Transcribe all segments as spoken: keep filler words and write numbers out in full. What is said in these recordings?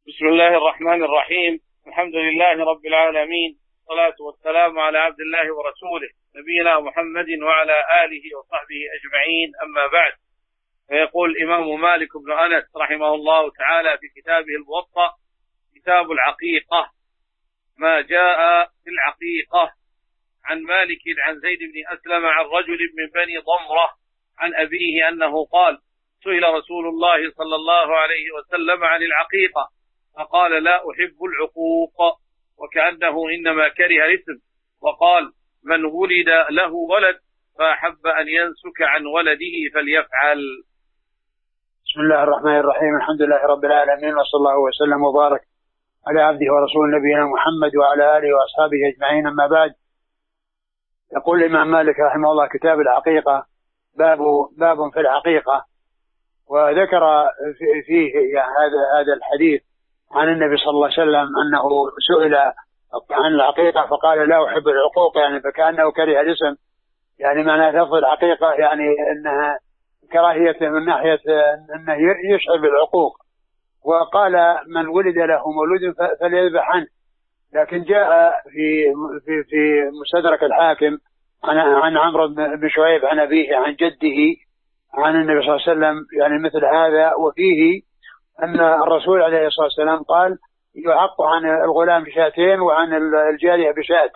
بسم الله الرحمن الرحيم. الحمد لله رب العالمين، والصلاة والسلام على عبد الله ورسوله نبينا محمد وعلى آله وصحبه أجمعين، أما بعد. فيقول الإمام مالك بن أنس رحمه الله تعالى في كتابه الموطأ: كتاب العقيقة، ما جاء في العقيقة. عن مالك عن زيد بن أسلم عن رجل من بني ضمرة عن أبيه أنه قال: سئل رسول الله صلى الله عليه وسلم عن العقيقة فقال: لا أحب العقوق، وكأنه إنما كره الاسم، وقال: من ولد له ولد فأحب أن ينسك عن ولده فليفعل. بسم الله الرحمن الرحيم. الحمد لله رب العالمين، وصلى الله وسلم وبارك على عبده ورسول نبينا محمد وعلى آله وأصحابه أجمعين، أما بعد. يقول الإمام مالك رحمه الله: كتاب العقيقة، باب باب في العقيقة. وذكر فيه يعني هذا هذا الحديث عن النبي صلى الله عليه وسلم أنه سئل عن العقيقة فقال: لا أحب العقوق، يعني فكأنه كره الاسم، يعني معنى لفظ العقيقة يعني أنها كراهية من ناحية أنه يشعر بالعقوق. وقال: من ولد له مولود فليذبح عنه. لكن جاء في في في مستدرك الحاكم عن عن عمرو بن شعيب عن أبيه عن جده عن النبي صلى الله عليه وسلم يعني مثل هذا، وفيه أن الرسول عليه الصلاة والسلام قال: يعق عن الغلام بشاتين وعن الجارية بشات.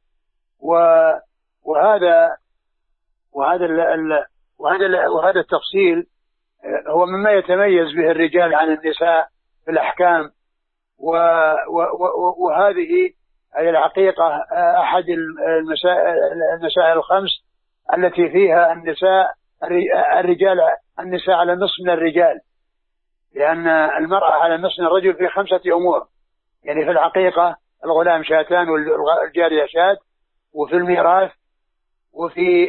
وهذا وهذا وهذا وهذا التفصيل هو مما يتميز به الرجال عن النساء في الأحكام. وهذه أي العقيقة أحد المسائل الخمس التي فيها النساء الرجال النساء على نصف من الرجال، لأن المرأة على نصف من الرجل في خمسة أمور. يعني في العقيقة الغلام شاتان والجارية شات، وفي الميراث، وفي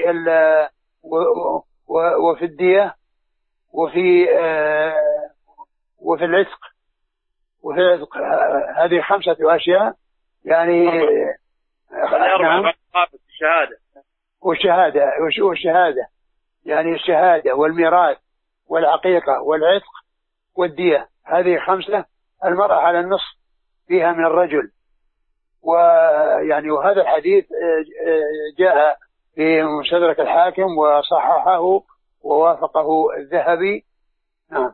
وفي الدية، وفي وفي العتق وفي العتق هذه خمسة أشياء. يعني نعم. الشهادة والشهادة والشهادة يعني الشهادة والميراث والعقيقة والعتق والدية، هذه خمسة المرأة على النصف فيها من الرجل. ويعني وهذا الحديث جاء في مستدرك الحاكم وصححه ووافقه الذهبي. نعم.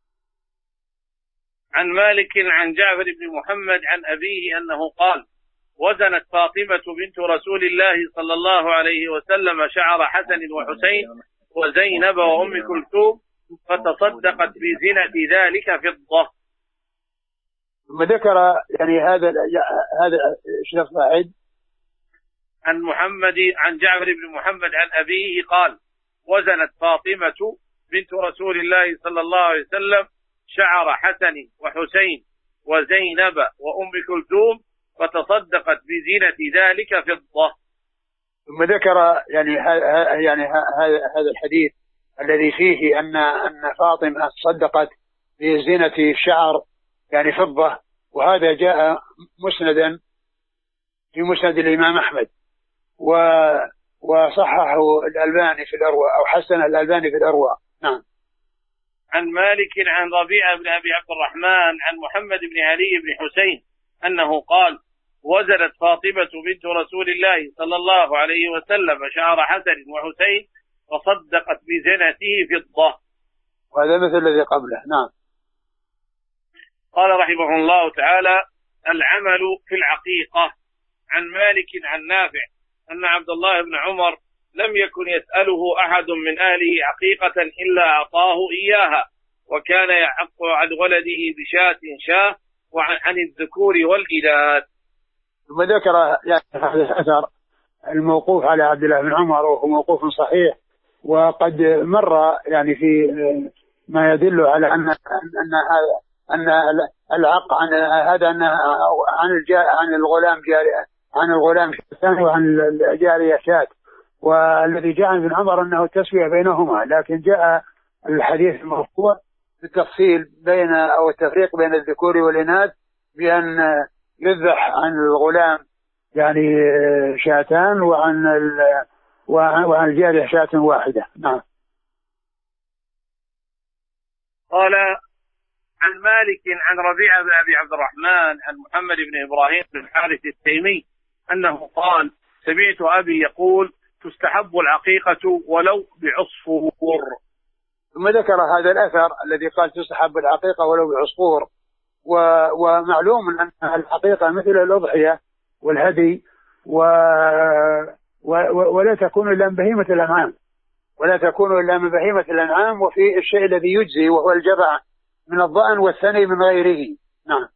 عن مالك عن جعفر بن محمد عن أبيه أنه قال: وزنت فاطمة بنت رسول الله صلى الله عليه وسلم شعر حسن وحسين وزينب وأم كلثوم فتصدقت بزنة ذلك فضة. ثم ذكر يعني هذا هذا شرف واحد عن محمد عن جعفر بن محمد عن أبيه قال: وزنت فاطمة بنت رسول الله صلى الله عليه وسلم شعر حسن وحسين وزينب وأم كلثوم فتصدقت بزينة ذلك فضة. ثم ذكر يعني يعني هذا الحديث الذي فيه أن أن فاطمة صدقت بزينة الشعر يعني فضة، وهذا جاء مسندا في مسند الإمام أحمد، وصححه الألباني في الأرواء أو حسن الألباني في الأرواء. نعم. عن مالك عن ربيعة بن أبي عبد الرحمن عن محمد بن علي بن حسين أنه قال: وزنت فاطمة بنت رسول الله صلى الله عليه وسلم شعر حسن وحسين فصدقت بزنته فضة. وهذا مثل الذي قبله. نعم. قال رحمه الله تعالى: العمل في العقيقة. عن مالك عن نافع أن عبد الله بن عمر لم يكن يسأله أحد من أهله عقيقة إلا أعطاه إياها، وكان يعق عن ولده بشاة شاه وعن الذكور والإناث. ثم ذكر يعني هذا الأثر الموقوف على عبد الله بن عمر، وهو موقوف صحيح، وقد مر يعني في ما يدل على أن أن هذا أن العق عن هذا أن عن عن الغلام جاري عن الغلام الثاني وعن الجارية شات، والذي جاء عن ابن عمر أنه التسوية بينهما، لكن جاء الحديث المرفوع بالتفصيل بين أو التفريق بين الذكور والإناث، بأن يذبح عن الغلام يعني شاتان وعن وعن الجارية شاة واحدة. نعم. قال عن مالك عن ربيعة بن أبي عبد الرحمن عن محمد بن إبراهيم بن الحارث التيمي أنه قال سمعت أبي يقول تستحب العقيقة ولو بعصفور. ثم ذكر هذا الأثر الذي قال تستحب العقيقة ولو بعصفور. ومعلوم أن العقيقة مثل الأضحية والهدي و... و... ولا تكون إلا من بهيمة الأنعام ولا تكون إلا من بهيمة الأنعام وفي الشيء الذي يجزي وهو الجبع من الضأن والثني من غيره. نعم.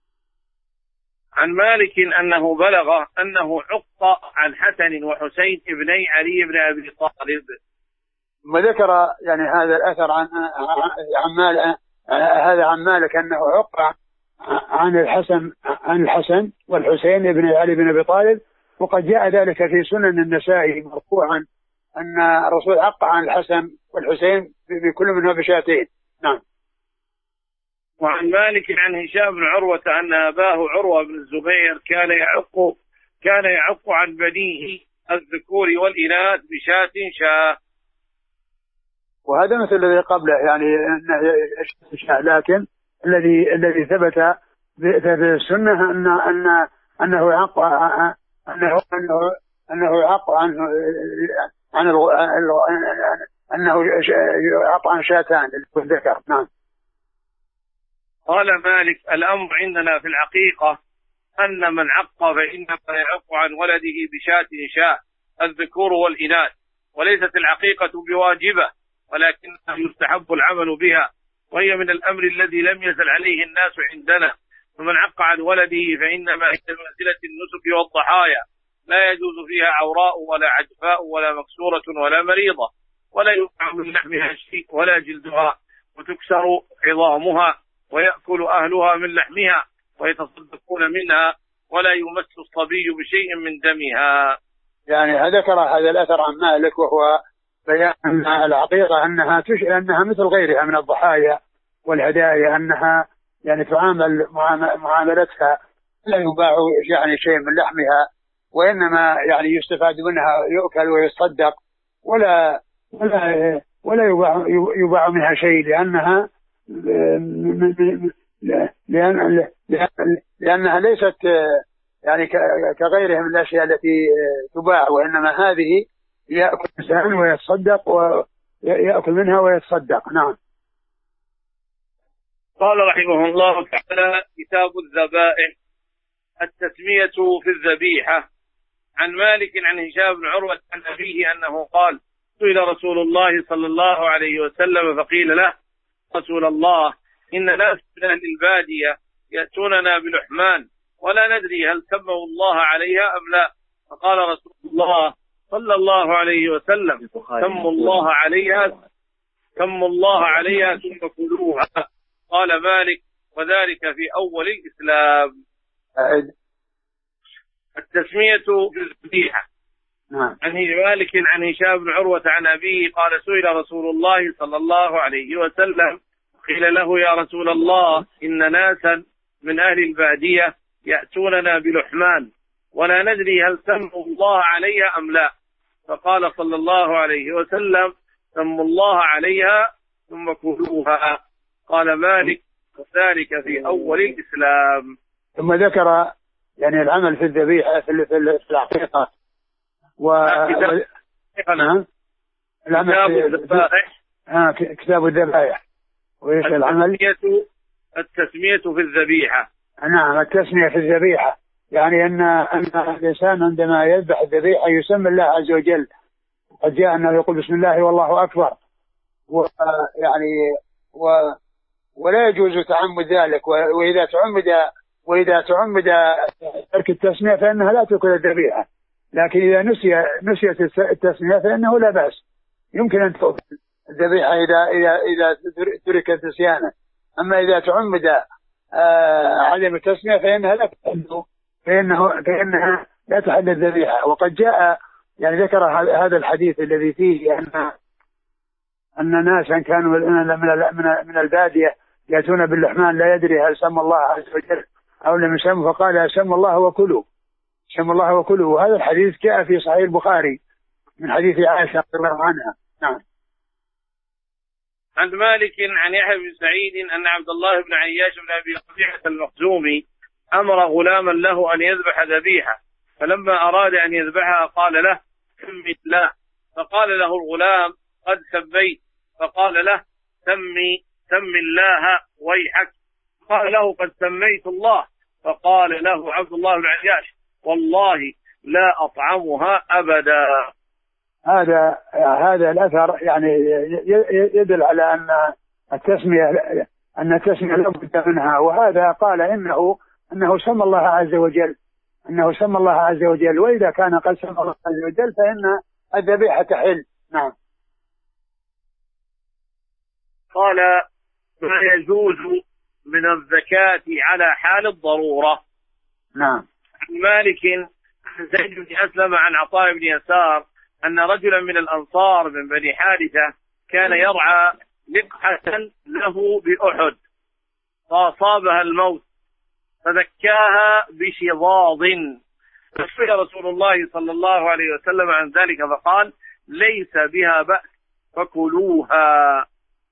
عن مالك أنه بلغ أنه عق عن حسن وحسين ابني علي بن أبي طالب. ثم ذكر يعني هذا الأثر عن عن مالك هذا عن مالك أنه عق عن الحسن عن الحسن والحسين ابن علي بن أبي طالب. وقد جاء ذلك في سنن النسائي مرفوعا أن الرسول عق عن الحسن والحسين بكل منهم بشاتين. نعم. وعن مالك عن هشام بن عروة أن أباه عروة بن الزبير كان يعق كان يعق عن بنيه الذكور والإناث بشاة شاة. وهذا مثل الذي قبله يعني شاة، لكن الذي الذي ثبت في السنة أن أن أنه يعق أنه أنه أنه يعق عن عن أنه يعق عن شاتان الذكر. نعم. قال مالك الأمر عندنا في العقيقة أن من عق فإنما يعق عن ولده بشاة شاة الذكور والإناث، وليست العقيقة بواجبة ولكنها يستحب العمل بها، وهي من الأمر الذي لم يزل عليه الناس عندنا. فمن عق عن ولده فإنما هي منزلة النسك والضحايا، لا يجوز فيها عوراء ولا عجفاء ولا مكسورة ولا مريضة، ولا يقع من لحمها شيء ولا جلدها، وتكسر عظامها ويأكل أهلها من لحمها ويتصدقون منها، ولا يمس الصبي بشيء من دمها. يعني ذكر هذا الأثر عن مالك وهو بيان أن العقيقة أنها تش... أنها مثل غيرها من الضحايا والهدايا، أنها يعني تعامل معاملتها لا يباع يعني شيء من لحمها، وإنما يعني يستفاد منها يؤكل ويصدق، ولا ولا ولا يباع يباع منها شيء، لأنها لأن لأنها ليست يعني كغيرها من الأشياء التي تباع، وإنما هذه يأكل الإنسان ويتصدق ويأكل منها ويتصدق. نعم. قال رحمه الله تعالى كتاب الذبائح. التسمية في الذبيحة. عن مالك عن هشام بن عروة عن أبيه أنه قال سئل رسول الله صلى الله عليه وسلم فقيل له رسول الله إن ناس من أهل البادية يأتوننا بلحمان ولا ندري هل سموا الله عليها أم لا، فقال رسول الله صلى الله عليه وسلم سموا الله عليها سموا الله عليها ثم كلوها. قال مالك وذلك في أول الإسلام. التسمية بالذبيحة. نعم. عن مالك عن هشام بن عروة عن أبيه قال سئل رسول الله صلى الله عليه وسلم قيل له يا رسول الله إن ناسا من أهل البادية يأتوننا بلحمان ولا ندري هل سموا الله عليها أم لا، فقال صلى الله عليه وسلم سموا الله عليها ثم كلوها. قال مالك وذلك في أول الإسلام. ثم ذكر يعني العمل في الذبيحة في العقيقة و كتاب الذبائح. آه كتاب الذبائح. وإيش العمل؟ التسمية في الذبيحة. نعم التسمية في الذبيحة، يعني أن أن الإنسان عندما يذبح الذبيحة يسمي الله عز وجل، قد جاء أنه يقول بسم الله والله أكبر، ويعني و ولا يجوز تعمد ذلك، وإذا تعمد وإذا تعمد ترك التسمية فإنها لا تأكل الذبيحة، لكن إذا نسي نسيت التسمية فإنه لا بأس، يمكن أن تأكل الذبيحة إذا إذا إذا تركت نسيانا. أما إذا تعمد آه عدم التسمية فإنها لا تحل فإنه فإنها لا تحل الذبيحة. وقد جاء يعني ذكر هذا الحديث الذي فيه أن أن ناسا كانوا من من البادية يأتون باللحمان لا يدري هل سمى الله عز وجل أو لم يسمى، فقال سمى الله وكلوا سمى الله وكلوا. وهذا الحديث جاء في صحيح البخاري من حديث عائشة رضي الله عنها. نعم. عن مالك عن يحيى بن سعيد أن عبد الله بن عياش بن أبي ربيعة المخزومي أمر غلاما له أن يذبح ذبيحة، فلما أراد أن يذبحها قال له سم الله، فقال له الغلام قد سميت، فقال له سمي سم الله ويحك، قال له قد سميت الله، فقال له عبد الله بن عياش والله لا أطعمها أبدا. هذا هذا الأثر يعني يدل على أن التسمية أن التسمية لا بد منها، وهذا قال إنه أنه سمى الله عز وجل أنه سمى الله عز وجل، وإذا كان قد سمى الله عز وجل فإن الذبيحة تحل. نعم. قال ما يجوز من الزكاة على حال الضرورة. نعم. عن مالك عن زيد بن أسلم عن عطاء بن يسار أن رجلا من الأنصار من بني حارثة كان يرعى لقحة له بأحد فأصابها الموت فذكاها بشظاظ، فسئل رسول الله صلى الله عليه وسلم عن ذلك فقال ليس بها بأس فكلوها.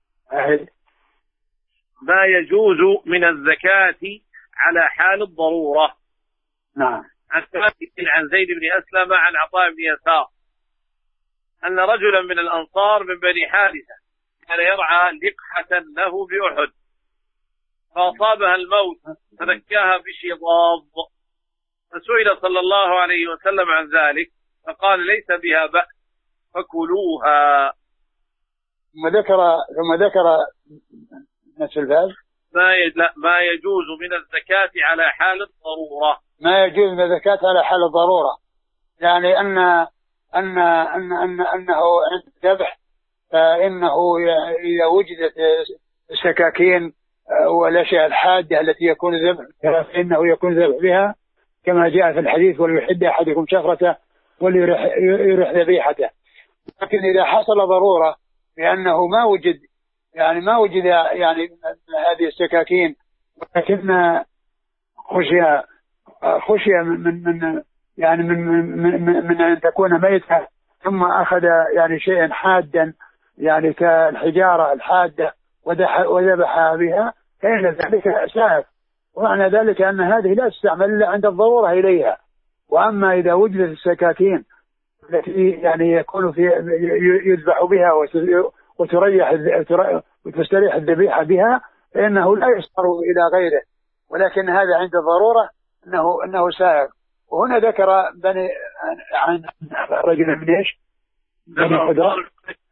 ما يجوز من الزكاة على حال الضرورة. نعم. عن زيد بن أسلم عن عطاء بن يسار أن رجلا من الأنصار من بني حارثة كان يرعى لقحة له بأحد فأصابها الموت فذكاها بشظاظ، فسئل صلى الله عليه وسلم عن ذلك فقال ليس بها بأس فكلوها. ثم ذكر ثم ذكر نفس الباب ما ما يجوز من الزكاة على حال الضرورة. ما يجوز من الزكاة على حال الضرورة، يعني أن أن أن أن أنه عند الذبح فإنه إذا وجدت السكاكين والأشياء الحادة التي يكون الذبح فإنه يكون الذبح بها كما جاء في الحديث وليحد أحدكم شفرته وليرح ذبيحته. لكن إذا حصل ضرورة بأنه ما وجد يعني ما وجد يعني هذه السكاكين ولكن خشية خشية من من يعني من من من, من أن تكون ميتة ثم أخذ يعني شيئا حادا يعني كالحجارة الحادة وذبحها بها فإن ذلك سائغ، ومعنى ذلك أن هذه لا تستعمل إلا عند الضرورة إليها. وأما إذا وجدت السكاكين التي يعني يكون في يذبح بها وتريح وتستريح الذبيحة بها فإنه لا يصدر إلى غيره، ولكن هذا عند الضرورة أنه أنه سائغ. وهنا ذكر بني عن رجل من ايش؟ بني حارثة.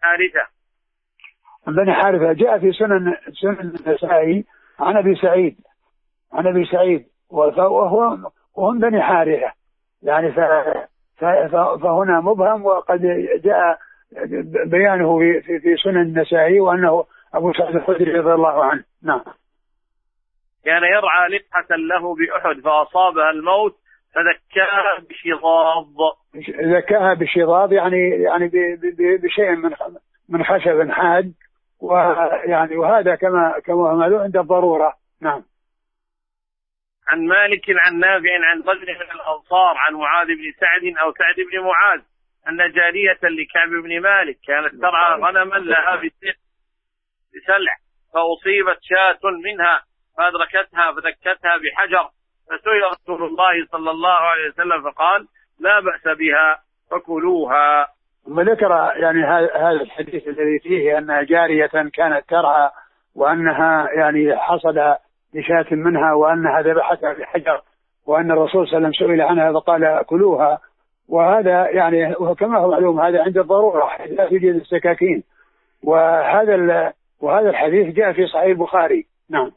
بني حارثة جاء في سنن سنن النسائي عن ابي سعيد عن ابي سعيد وهو وهم بني حارثة يعني فهنا مبهم، وقد جاء بيانه في في سنن النسائي وانه ابو سعيد الخدري رضي الله عنه. نعم. كان يرعى لقحة له بأحد فأصابها الموت فذكاها بشظاظ. ذكاها بشظاظ يعني يعني بشيء من من خشب حاد، ويعني وهذا كما كما معلوم عند الضرورة. نعم. عن مالك عن نافع عن رجل من الأنصار عن معاذ بن سعد أو سعد بن معاذ أن جارية لكعب بن مالك كانت ترعى غنما لها بسلع فأصيبت شاة منها فأدركتها فذكتها بحجر، فسئل رسول الله صلى الله عليه وسلم فقال لا بأس بها فكلوها. ثم ذكر يعني هذا الحديث الذي فيه أن جارية كانت ترعى وأنها يعني حصل لشاة منها وأنها ذبحتها بحجر، وأن الرسول صلى الله عليه وسلم سئل عنها فقال كلوها. وهذا يعني وكما هو معلوم هذا عند الضرورة لا توجد السكاكين، وهذا وهذا الحديث جاء في صحيح البخاري. نعم.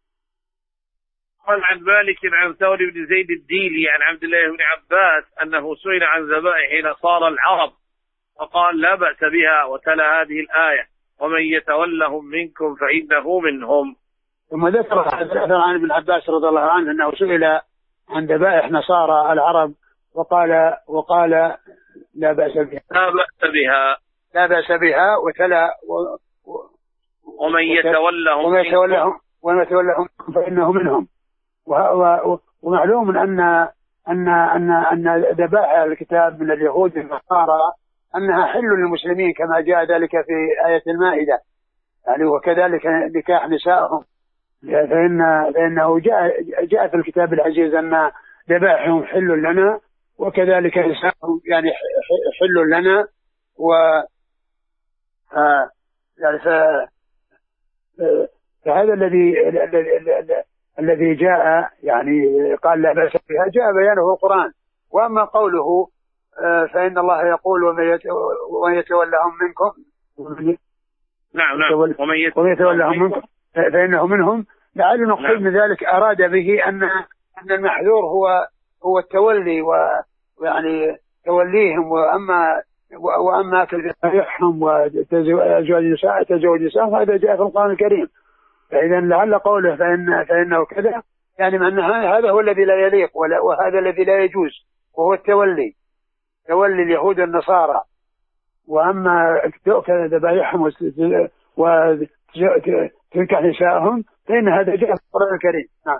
قال عن مالك عن ثور بن زيد الديلي عن عبد الله بن عباس أنه سئل عن ذبائح نصارى العرب فقال لا بأس بها، وتلا هذه الآية ومن يتولهم منكم فإنه منهم. ثم ذكر عن ابن عباس رضي الله عنه أنه سئل عن ذبائح نصارى العرب وقال وقال لا بأس بها لا بأس بها لا بأس بها وتلا و ومن يتولهم ومن يتولهم ومن يتولهم فإنه منهم. ومعلوم أن أن أن أن ذبائح الكتاب من اليهود والنصارى أنها حل للمسلمين كما جاء ذلك في آية المائدة، يعني وكذلك نكاح نسائهم، فإن فإنه جاء جاء في الكتاب العزيز أن ذبائحهم حل لنا وكذلك نسائهم يعني حل لنا. و يعني فهذا الذي الذي جاء يعني قال لا بأس بها جاء بيانه القرآن. وأما قوله فإن الله يقول ومن يتولهم منكم نعم نعم ومن يتولهم منكم فإنه منهم، لعل نقصد من ذلك أراد به أن أن المحذور هو هو التولي ويعني توليهم، وأما وأما كذبهم وتزوج نساء تزوج نساء هذا جاء في القرآن الكريم. فإذا لعل قوله فإن فإنه كذا يعني أن هذا هو الذي لا يليق وهذا الذي لا يجوز، وهو التولي تولي اليهود والنصارى. وأما تؤكل ذبائحهم وتنكح نسائهم فإن هذا جاء في القرآن الكريم. نعم.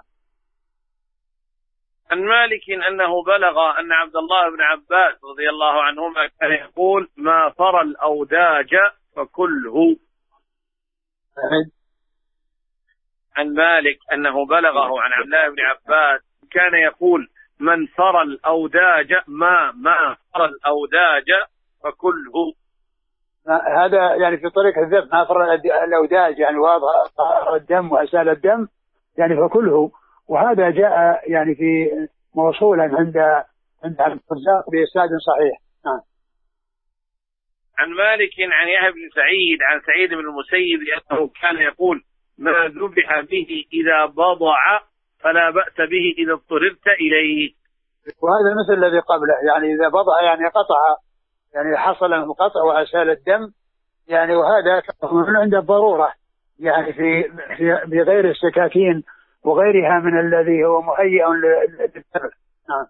عن مالك أنه بلغ أن عبد الله بن عباس رضي الله عنهما كان يقول ما فرى الأوداج فكله. عن مالك أنه بلغه عن عبد الله بن عباس كان يقول من فرى الأوداج ما ما فرى الأوداج فكله. هذا يعني في طريق الذبح ما فرى الأوداج يعني واضح الدم وأسال الدم يعني فكله. وهذا جاء يعني في موصولا عند عند عبد الرزاق بإسناد صحيح. نعم. عن مالك عن يحيى بن سعيد عن سعيد بن المسيب أنه كان يقول ما ذبح به إذا بضع فلا بأس به إذا اضطررت إليه. وهذا مثل الذي قبله يعني إذا بضع يعني قطع يعني حصل منه قطع وأسال الدم يعني، وهذا من عند الضرورة يعني في في غير السكاكين وغيرها من الذي هو مهيئ للذبح. نعم.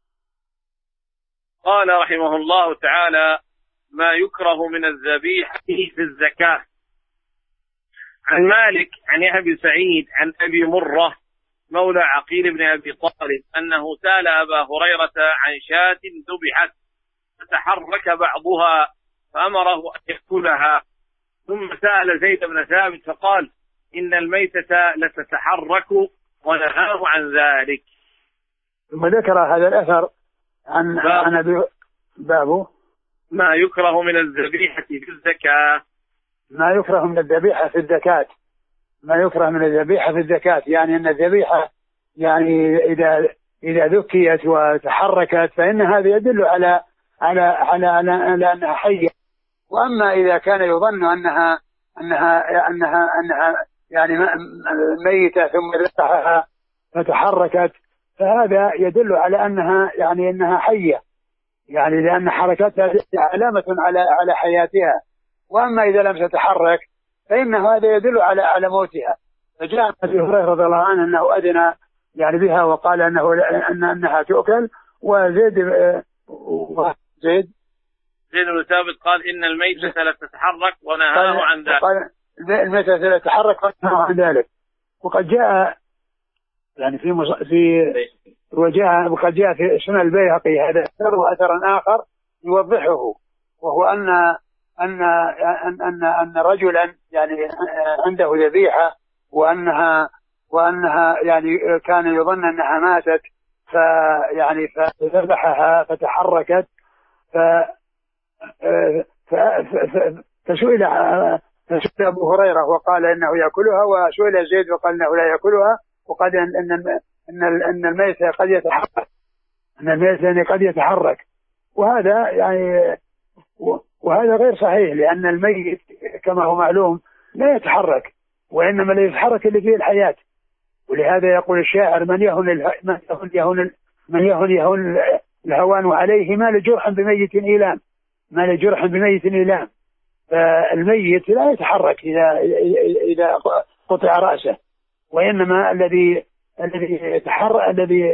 قال رحمه الله تعالى ما يكره من الذبيحة في الزكاة. عن مالك عن يحيى بن سعيد عن أبي مرة مولى عقيل بن أبي طالب أنه سأل أبا هريرة عن شاة ذبحت فتحرك بعضها فأمره أن يأكلها، ثم سأل زيد بن ثابت فقال إن الميتة لتتحرك ونهاه عن ذلك. ثم ذكر هذا الأثر عن عن أبي بابه ما يكره من الذبيحة في الزكاة. ما يكره من الذبيحة في الزكاة ما يكره من الذبيحة في الزكاة يعني أن الذبيحة يعني إذا إذا ذكيت وتحركت فإن هذا يدل على على على على, على أنها حية. وأما إذا كان يظن أنها أنها أنها أنها يعني ميتة ثم ذبحها فتحركت فهذا يدل على أنها يعني أنها حية يعني لأن حركتها علامة على على حياتها. وأما إذا لم تتحرك فإن هذا يدل على على موتها. فجاء أبي هريرة رضي الله عنه أنه أذن يعني بها وقال أنه أن أنها تؤكل. وزيد وزيد زيد بن ثابت قال إن الميتة لا تتحرك ونهاه عن ذلك. قال الميتة لا تتحرك ونهاه عن ذلك. وقد جاء يعني في مص... في وجاء وقد جاء في سنن البيهقي هذا أثر وأثر آخر يوضحه، وهو أن أن أن أن, أن رجلا يعني عنده ذبيحة وأنها وأنها يعني كان يظن أنها ماتت فيعني فذبحها فتحركت ف فسئل فسئل أبو هريرة وقال إنه يأكلها، وسئل زيد وقال إنه لا يأكلها، وقال أن أن أن أن الميت قد يتحرك أن الميت قد يتحرك وهذا يعني وهذا غير صحيح، لأن الميت كما هو معلوم لا يتحرك، وإنما اللي يتحرك اللي فيه الحياة. ولهذا يقول الشاعر من يهن اله... من يهن من يهن يهن الهوان عليه ما لجرح بميت إيلام ما لجرح بميت إيلام. فالميت لا يتحرك إذا إذا قطع رأسه، وإنما الذي الذي يتحرك الذي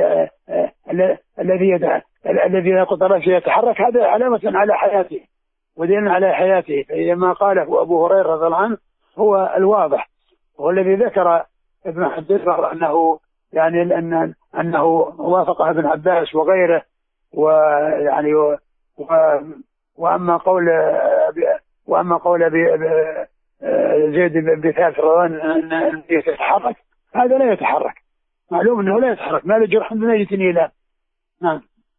الذي الذي يقطع رأسه يتحرك هذا علامة على حياته ودين على حياته. فإذا ما قاله أبو هريرة رضي الله عنه هو الواضح، هو الذي ذكر ابن حدثر أنه يعني أن أنه وافقه ابن عباس وغيره، ويعني و وأما قول وأما قول زيد بن ثابت روى أن النبي يتحرك، هذا لا يتحرك، معلوم أنه لا يتحرك، ما له جرح ميت لا. نعم.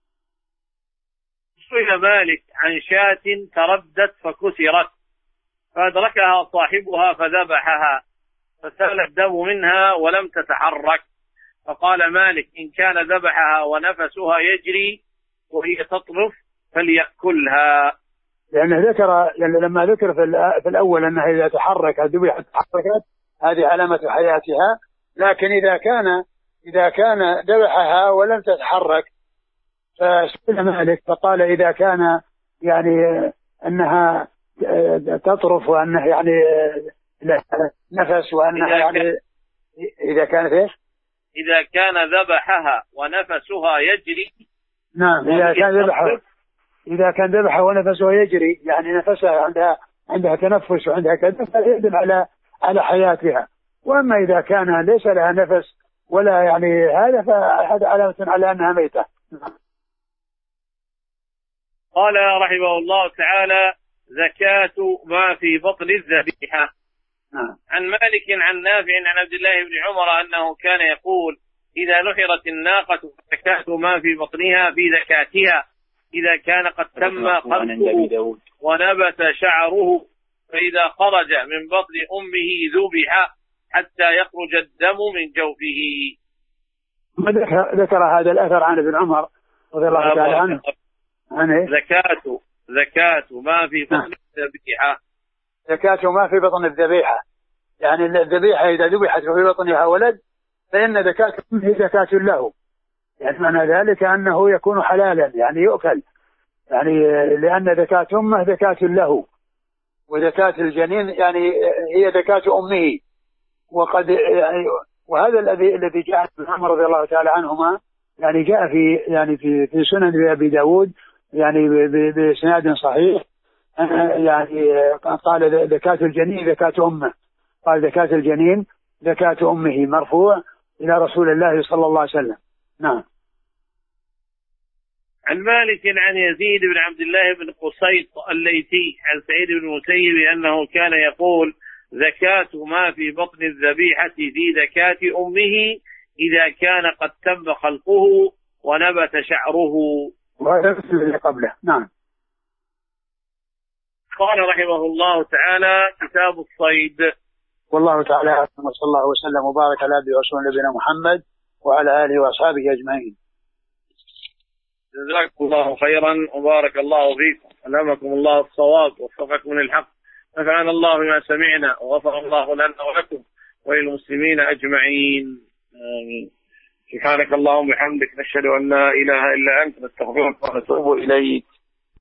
سئل مالك عن شاة تردت فكسرت فأدركها صاحبها فذبحها فسال الدم منها ولم تتحرك، فقال مالك إن كان ذبحها ونفسها يجري وهي تطرف فليأكلها. لأنه ذكر لما ذكر في الأول أنها إذا تحركت ذبحت تحركت هذه علامة حياتها، لكن إذا كان إذا كان ذبحها ولم تتحرك فسئل مالك فقال إذا كان يعني أنها تطرف وأنها يعني نفس وأنها يعني إذا كانت إيش؟ إذا كان ذبحها ونفسها يجري. نعم إذا كان ذبحها إذا كان ذبحها ونفسها يجري يعني نفسها عندها عندها تنفس وعندها كذا فيدل على على حياتها. وأما إذا كان ليس لها نفس ولا يعني هذا فهذا علامة على أنها ميتة. قال رحمه الله تعالى زكاة ما في بطن الذبيحة. نعم. عن مالك عن نافع عن عبد الله بن عمر أنه كان يقول إذا نحرت الناقة زكاة ما في بطنها في زكاتها إذا كان قد تم خلقه ونبت شعره فإذا خرج من بطن أمه ذبح حتى يخرج الدم من جوفه. ذكر هذا الأثر عن ابن عمر رضي الله تعالى عنه. زكاة زكاة ما في بطن الذبيحة. زكاة ما في بطن الذبيحة يعني الذبيحة إذا ذبحت وفي بطنها ولد فإن زكاة هي زكاة له، يعني معنى ذلك أنه يكون حلالا يعني يؤكل، يعني لأن زكاة أمه زكاة له، وزكاة الجنين يعني هي زكاة أمه. وقد يعني وهذا الذي الذي جاء ابن عمر رضي الله تعالى عنهما يعني جاء في يعني في في سنن أبي داود يعني بإسناد صحيح يعني قال زكاة الجنين زكاة أمه، قال زكاة الجنين زكاة أمه مرفوع إلى رسول الله صلى الله عليه وسلم. نعم. عن مالك عن يزيد بن عبد الله بن قصيط الليثي عن سعيد بن المسيب أنه كان يقول زكاة ما في بطن الذبيحة في زكاة أمه إذا كان قد تم خلقه ونبت شعره. وهذا الذي قبله. نعم. قال رحمه الله تعالى كتاب الصيد. والله تعالى أعلم وصلى الله وسلم وبارك على عبده ورسوله نبينا محمد وعلى آله وأصحابه أجمعين. جزاكم الله خيرا وبارك الله فيكم، ألهمكم الله الصواب ووفقكم للحق، نفعنا الله بما سمعنا وغفر الله لنا ولكم وللمسلمين أجمعين آمين. سبحانك اللهم وبحمدك نشهد أن لا إله إلا أنت نستغفرك ونتوب إليك.